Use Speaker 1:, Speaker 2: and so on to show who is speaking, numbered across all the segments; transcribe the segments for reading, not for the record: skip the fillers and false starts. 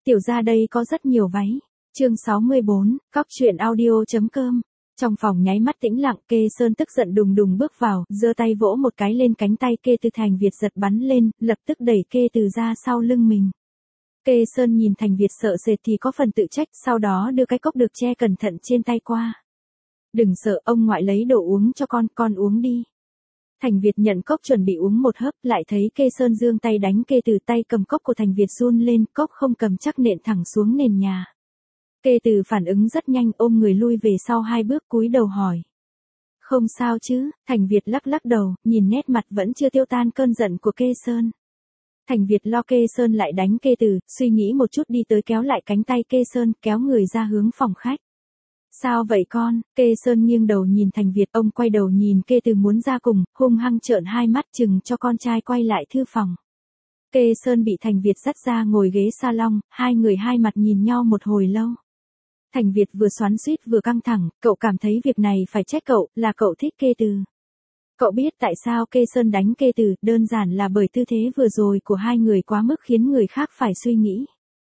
Speaker 1: Tiểu ra đây có rất nhiều váy. Chương 64, cóc truyện audio.com. Trong phòng nháy mắt tĩnh lặng, Kê Sơn tức giận đùng đùng bước vào, giơ tay vỗ một cái lên cánh tay Kê Từ. Thành Việt giật bắn lên, lập tức đẩy Kê Từ ra sau lưng mình. Kê Sơn nhìn Thành Việt sợ sệt thì có phần tự trách, sau đó đưa cái cốc được che cẩn thận trên tay qua. Đừng sợ, ông ngoại lấy đồ uống cho con uống đi. Thành Việt nhận cốc chuẩn bị uống một hớp, lại thấy Kê Sơn giương tay đánh Kê Từ. Tay cầm cốc của Thành Việt run lên, cốc không cầm chắc nện thẳng xuống nền nhà. Kê Từ phản ứng rất nhanh, ôm người lui về sau 2 bước, cúi đầu hỏi. Không sao chứ? Thành Việt lắc lắc đầu, nhìn nét mặt vẫn chưa tiêu tan cơn giận của Kê Sơn. Thành Việt lo Kê Sơn lại đánh Kê Từ, suy nghĩ một chút đi tới kéo lại cánh tay Kê Sơn, kéo người ra hướng phòng khách. Sao vậy con? Kê Sơn nghiêng đầu nhìn Thành Việt, ông quay đầu nhìn Kê Từ muốn ra cùng, hung hăng trợn 2 mắt chừng cho con trai quay lại thư phòng. Kê Sơn bị Thành Việt dắt ra ngồi ghế salon, hai người hai mặt nhìn nhau một hồi lâu. Thành Việt vừa xoắn xuýt vừa căng thẳng, cậu cảm thấy việc này phải trách cậu, là cậu thích Kê Từ. Cậu biết tại sao Kê Sơn đánh Kê Từ, đơn giản là bởi tư thế vừa rồi của hai người quá mức khiến người khác phải suy nghĩ.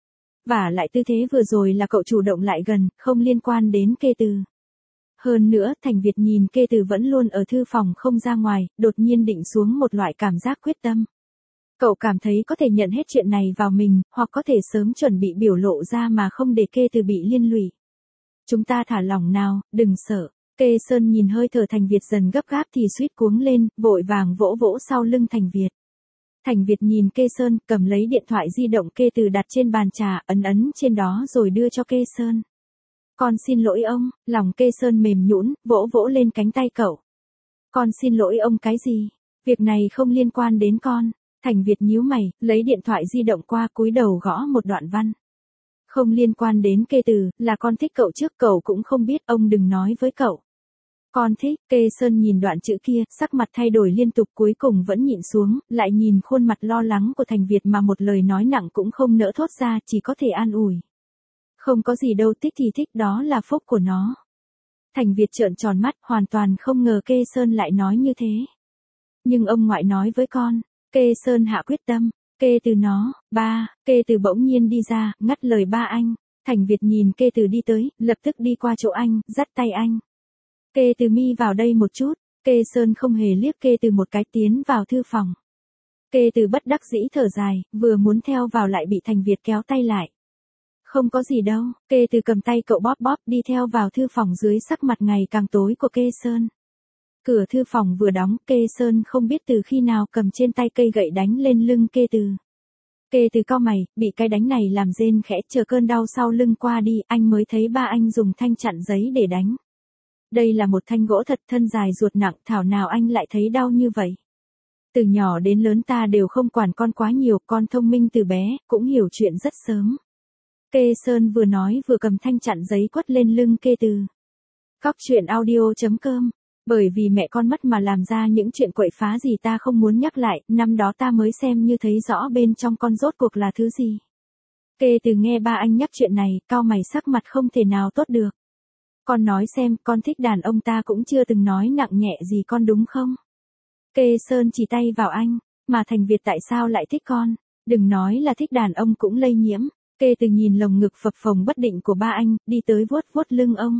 Speaker 1: Và lại tư thế vừa rồi là cậu chủ động lại gần, không liên quan đến Kê Từ. Hơn nữa, Thành Việt nhìn Kê Từ vẫn luôn ở thư phòng không ra ngoài, đột nhiên định xuống một loại cảm giác quyết tâm. Cậu cảm thấy có thể nhận hết chuyện này vào mình, hoặc có thể sớm chuẩn bị biểu lộ ra mà không để Kê Từ bị liên lụy. Chúng ta thả lỏng nào, đừng sợ. Kê Sơn nhìn hơi thở Thành Việt dần gấp gáp thì suýt cuống lên, vội vàng vỗ vỗ sau lưng Thành Việt. Thành Việt nhìn Kê Sơn, cầm lấy điện thoại di động Kê Từ đặt trên bàn trà, ấn trên đó rồi đưa cho Kê Sơn. Con xin lỗi ông, lòng Kê Sơn mềm nhũn, vỗ vỗ lên cánh tay cậu. Con xin lỗi ông cái gì? Việc này không liên quan đến con. Thành Việt nhíu mày, lấy điện thoại di động qua, cúi đầu gõ một đoạn văn. Không liên quan đến Kê Từ, là con thích cậu trước, cậu cũng không biết, ông đừng nói với cậu. Con thích. Kê Sơn nhìn đoạn chữ kia, sắc mặt thay đổi liên tục, cuối cùng vẫn nhịn xuống, lại nhìn khuôn mặt lo lắng của Thành Việt mà một lời nói nặng cũng không nỡ thốt ra, chỉ có thể an ủi. Không có gì đâu, thích thì thích, đó là phúc của nó. Thành Việt trợn tròn mắt, hoàn toàn không ngờ Kê Sơn lại nói như thế. Nhưng ông ngoại nói với con. Kê Sơn hạ quyết tâm. Kê Từ nó, ba. Kê Từ bỗng nhiên đi ra, ngắt lời ba anh. Thành Việt nhìn Kê Từ đi tới, lập tức đi qua chỗ anh, dắt tay anh. Kê Từ mi vào đây một chút. Kê Sơn không hề liếc Kê Từ một cái, tiến vào thư phòng. Kê Từ bất đắc dĩ thở dài, vừa muốn theo vào lại bị Thành Việt kéo tay lại. Không có gì đâu. Kê Từ cầm tay cậu bóp bóp đi theo vào thư phòng dưới sắc mặt ngày càng tối của Kê Sơn. Cửa thư phòng vừa đóng, Kê Sơn không biết từ khi nào cầm trên tay cây gậy đánh lên lưng Kê Từ. Kê Từ cau mày, bị cái đánh này làm rên khẽ, chờ cơn đau sau lưng qua đi, anh mới thấy ba anh dùng thanh chặn giấy để đánh. Đây là một thanh gỗ thật, thân dài ruột nặng, thảo nào anh lại thấy đau như vậy. Từ nhỏ đến lớn ta đều không quản con quá nhiều, con thông minh từ bé, cũng hiểu chuyện rất sớm. Kê Sơn vừa nói vừa cầm thanh chặn giấy quất lên lưng Kê Từ. Cóc truyện audio.com. Bởi vì mẹ con mất mà làm ra những chuyện quậy phá gì ta không muốn nhắc lại, năm đó ta mới xem như thấy rõ bên trong con rốt cuộc là thứ gì. Kê Từ nghe ba anh nhắc chuyện này, cau mày, sắc mặt không thể nào tốt được. Con nói xem, con thích đàn ông, ta cũng chưa từng nói nặng nhẹ gì con đúng không? Kê Sơn chỉ tay vào anh, mà Thành Việt tại sao lại thích con? Đừng nói là thích đàn ông cũng lây nhiễm. Kê Từ nhìn lồng ngực phập phồng bất định của ba anh, đi tới vuốt vuốt lưng ông.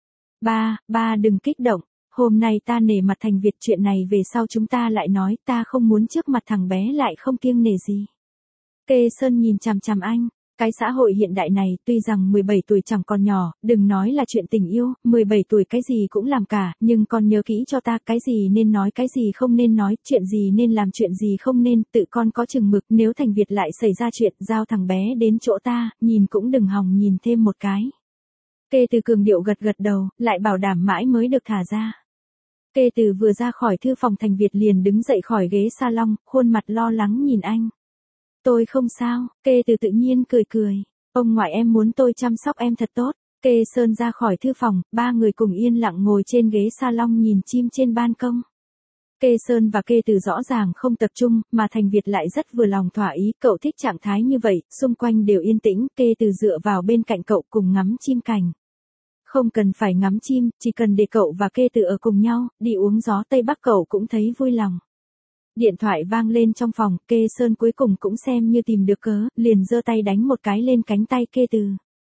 Speaker 1: Ba đừng kích động. Hôm nay ta nể mặt Thành Việt, chuyện này về sau chúng ta lại nói, ta không muốn trước mặt thằng bé lại không kiêng nể gì. Kê Sơn nhìn chằm chằm anh, cái xã hội hiện đại này, tuy rằng 17 tuổi chẳng còn nhỏ, đừng nói là chuyện tình yêu, 17 tuổi cái gì cũng làm cả, nhưng con nhớ kỹ cho ta, cái gì nên nói, cái gì không nên nói, chuyện gì nên làm, chuyện gì không nên, tự con có chừng mực, nếu Thành Việt lại xảy ra chuyện, giao thằng bé đến chỗ ta, nhìn cũng đừng hòng nhìn thêm một cái. Kê Từ cường điệu gật gật đầu, lại bảo đảm mãi mới được thả ra. Kê Từ vừa ra khỏi thư phòng, Thành Việt liền đứng dậy khỏi ghế salon, khuôn mặt lo lắng nhìn anh. Tôi không sao. Kê Từ tự nhiên cười cười. Ông ngoại em muốn tôi chăm sóc em thật tốt. Kê Sơn ra khỏi thư phòng, ba người cùng yên lặng ngồi trên ghế salon nhìn chim trên ban công. Kê Sơn và Kê Từ rõ ràng không tập trung, mà Thành Việt lại rất vừa lòng thỏa ý, cậu thích trạng thái như vậy, xung quanh đều yên tĩnh, Kê Từ dựa vào bên cạnh cậu cùng ngắm chim cảnh. Không cần phải ngắm chim, chỉ cần để cậu và Kê Từ ở cùng nhau, đi uống gió Tây Bắc cậu cũng thấy vui lòng. Điện thoại vang lên trong phòng, Kê Sơn cuối cùng cũng xem như tìm được cớ, liền giơ tay đánh một cái lên cánh tay Kê Từ.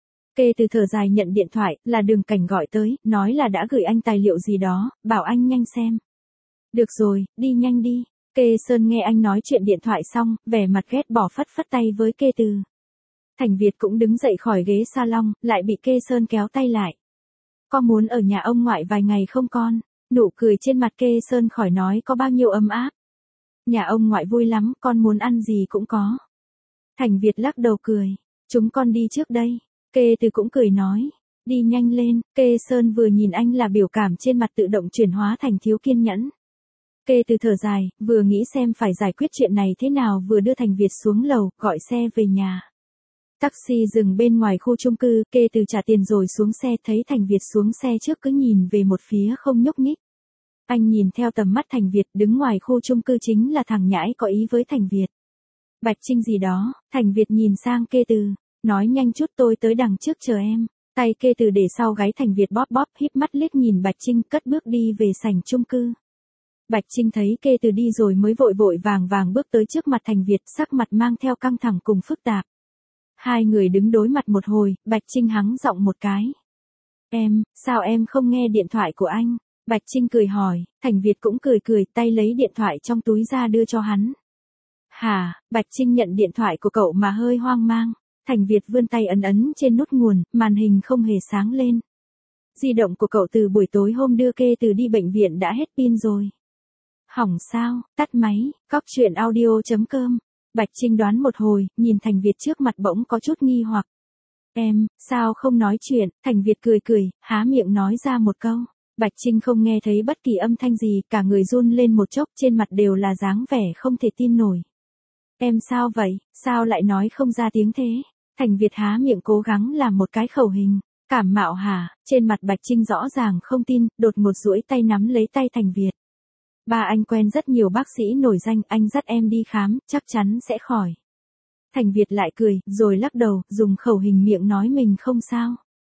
Speaker 1: Kê Từ thở dài nhận điện thoại, là Đường Cảnh gọi tới, nói là đã gửi anh tài liệu gì đó, bảo anh nhanh xem. Được rồi, đi nhanh đi. Kê Sơn nghe anh nói chuyện điện thoại xong, vẻ mặt ghét bỏ phất phất tay với Kê Từ. Thành Việt cũng đứng dậy khỏi ghế salon, lại bị Kê Sơn kéo tay lại. Có muốn ở nhà ông ngoại vài ngày không con? Nụ cười trên mặt Kê Sơn khỏi nói có bao nhiêu ấm áp. Nhà ông ngoại vui lắm, con muốn ăn gì cũng có. Thành Việt lắc đầu cười. Chúng con đi trước đây. Kê Từ cũng cười nói. Đi nhanh lên. Kê Sơn vừa nhìn anh là biểu cảm trên mặt tự động chuyển hóa thành thiếu kiên nhẫn. Kê Từ thở dài, vừa nghĩ xem phải giải quyết chuyện này thế nào vừa đưa Thành Việt xuống lầu, gọi xe về nhà. Taxi dừng bên ngoài khu chung cư, Kê Từ trả tiền rồi xuống xe, thấy Thành Việt xuống xe trước cứ nhìn về một phía không nhúc nhích. Anh nhìn theo tầm mắt Thành Việt, đứng ngoài khu chung cư chính là thằng nhãi có ý với Thành Việt. Bạch Trinh gì đó, Thành Việt nhìn sang Kê Từ, nói nhanh chút tôi tới đằng trước chờ em. Tay Kê Từ để sau gáy Thành Việt bóp bóp, híp mắt liếc nhìn Bạch Trinh cất bước đi về sảnh chung cư. Bạch Trinh thấy Kê Từ đi rồi mới vội vội vàng vàng bước tới trước mặt Thành Việt, sắc mặt mang theo căng thẳng cùng phức tạp. Hai người đứng đối mặt một hồi, Bạch Trinh hắng giọng một cái. Em, sao em không nghe điện thoại của anh? Bạch Trinh cười hỏi, Thành Việt cũng cười cười, tay lấy điện thoại trong túi ra đưa cho hắn. Hả? Bạch Trinh nhận điện thoại của cậu mà hơi hoang mang. Thành Việt vươn tay ấn ấn trên nút nguồn, màn hình không hề sáng lên. Di động của cậu từ buổi tối hôm đưa Kê Từ đi bệnh viện đã hết pin rồi. Hỏng sao? Tắt máy. Coctruyện.audio.com. Bạch Trinh đoán một hồi, nhìn Thành Việt trước mặt bỗng có chút nghi hoặc. Em, sao không nói chuyện? Thành Việt cười cười, há miệng nói ra một câu. Bạch Trinh không nghe thấy bất kỳ âm thanh gì, cả người run lên một chốc, trên mặt đều là dáng vẻ không thể tin nổi. Em sao vậy, sao lại nói không ra tiếng thế? Thành Việt há miệng cố gắng làm một cái khẩu hình. Cảm mạo hả? Trên mặt Bạch Trinh rõ ràng không tin, đột ngột duỗi tay nắm lấy tay Thành Việt. Ba anh quen rất nhiều bác sĩ nổi danh, anh dắt em đi khám, chắc chắn sẽ khỏi. Thành Việt lại cười, rồi lắc đầu, dùng khẩu hình miệng nói mình không sao.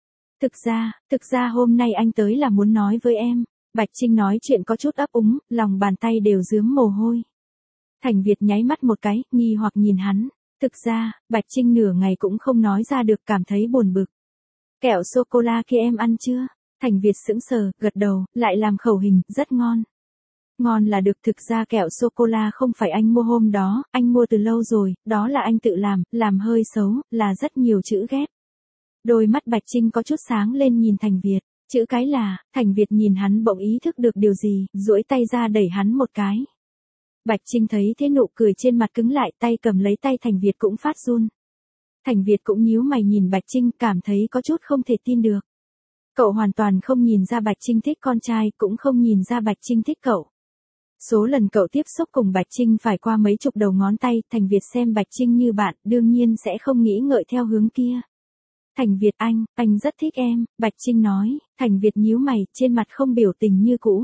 Speaker 1: Thực ra hôm nay anh tới là muốn nói với em. Bạch Trinh nói chuyện có chút ấp úng, lòng bàn tay đều rướm mồ hôi. Thành Việt nháy mắt một cái, nghi hoặc nhìn hắn. Thực ra, Bạch Trinh nửa ngày cũng không nói ra được, cảm thấy buồn bực. Kẹo sô-cô-la kia em ăn chưa? Thành Việt sững sờ, gật đầu, lại làm khẩu hình, rất ngon. Ngon là được, thực ra kẹo sô-cô-la không phải anh mua hôm đó, anh mua từ lâu rồi, đó là anh tự làm hơi xấu, là rất nhiều chữ ghép. Đôi mắt Bạch Trinh có chút sáng lên nhìn Thành Việt, chữ cái là, Thành Việt nhìn hắn bỗng ý thức được điều gì, duỗi tay ra đẩy hắn một cái. Bạch Trinh thấy thế nụ cười trên mặt cứng lại, tay cầm lấy tay Thành Việt cũng phát run. Thành Việt cũng nhíu mày nhìn Bạch Trinh, cảm thấy có chút không thể tin được. Cậu hoàn toàn không nhìn ra Bạch Trinh thích con trai, cũng không nhìn ra Bạch Trinh thích cậu. Số lần cậu tiếp xúc cùng Bạch Trinh phải qua mấy chục đầu ngón tay, Thành Việt xem Bạch Trinh như bạn, đương nhiên sẽ không nghĩ ngợi theo hướng kia. Thành Việt anh rất thích em, Bạch Trinh nói. Thành Việt nhíu mày, trên mặt không biểu tình như cũ.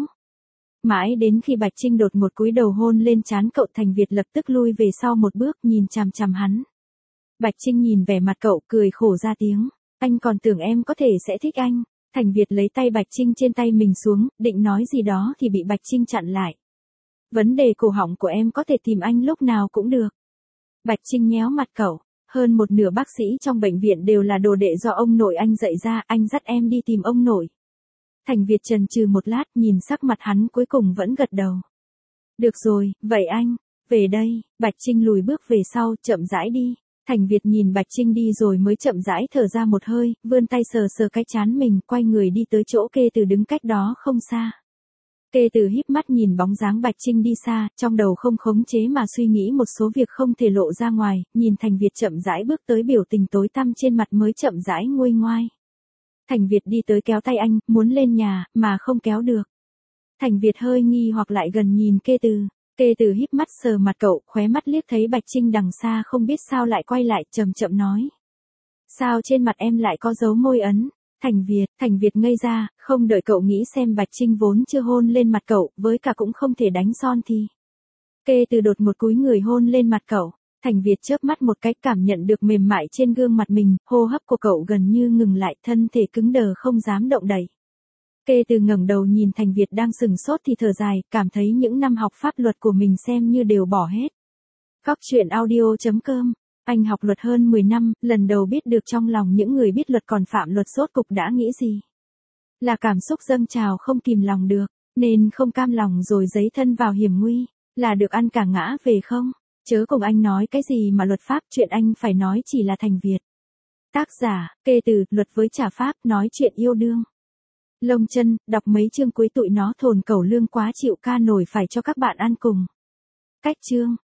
Speaker 1: Mãi đến khi Bạch Trinh đột ngột cúi đầu hôn lên trán cậu, Thành Việt lập tức lui về sau một bước, nhìn chằm chằm hắn. Bạch Trinh nhìn vẻ mặt cậu, cười khổ ra tiếng. Anh còn tưởng em có thể sẽ thích anh. Thành Việt lấy tay Bạch Trinh trên tay mình xuống, định nói gì đó thì bị Bạch Trinh chặn lại. Vấn đề cổ họng của em có thể tìm anh lúc nào cũng được. Bạch Trinh nhéo mặt cậu. Hơn một nửa bác sĩ trong bệnh viện đều là đồ đệ do ông nội anh dạy ra, anh dắt em đi tìm ông nội. Thành Việt chần chừ một lát, nhìn sắc mặt hắn cuối cùng vẫn gật đầu. Được rồi, vậy anh, về đây. Bạch Trinh lùi bước về sau, chậm rãi đi. Thành Việt nhìn Bạch Trinh đi rồi mới chậm rãi thở ra một hơi, vươn tay sờ sờ cái trán mình, quay người đi tới chỗ Kê Từ đứng cách đó không xa. Kê Từ híp mắt nhìn bóng dáng Bạch Trinh đi xa, trong đầu không khống chế mà suy nghĩ một số việc không thể lộ ra ngoài, nhìn Thành Việt chậm rãi bước tới, biểu tình tối tăm trên mặt mới chậm rãi nguôi ngoai. Thành Việt đi tới kéo tay anh, muốn lên nhà, mà không kéo được. Thành Việt hơi nghi hoặc lại gần nhìn Kê Từ. Kê Từ híp mắt sờ mặt cậu, khóe mắt liếc thấy Bạch Trinh đằng xa, không biết sao lại quay lại, chậm chậm nói. Sao trên mặt em lại có dấu môi ấn? Thành Việt ngây ra, không đợi cậu nghĩ xem Bạch Trinh vốn chưa hôn lên mặt cậu, với cả cũng không thể đánh son thì. Kê Từ đột một cúi người hôn lên mặt cậu. Thành Việt chớp mắt một cái, cảm nhận được mềm mại trên gương mặt mình, hô hấp của cậu gần như ngừng lại, thân thể cứng đờ không dám động đậy. Kê Từ ngẩng đầu nhìn Thành Việt đang sừng sốt thì thở dài, cảm thấy những năm học pháp luật của mình xem như đều bỏ hết. Góc truyện audio.com. Anh học luật hơn 10 năm, lần đầu biết được trong lòng những người biết luật còn phạm luật rốt cục đã nghĩ gì. Là cảm xúc dâng trào không kìm lòng được, nên không cam lòng rồi giấy thân vào hiểm nguy, là được ăn cả ngã về không? Chớ cùng anh nói cái gì mà luật pháp, chuyện anh phải nói chỉ là Thành Việt. Tác giả, Kê Từ, luật với trả pháp, nói chuyện yêu đương. Lông chân, đọc mấy chương cuối tụi nó thồn cẩu lương quá chịu ca nổi phải cho các bạn ăn cùng. Cách chương.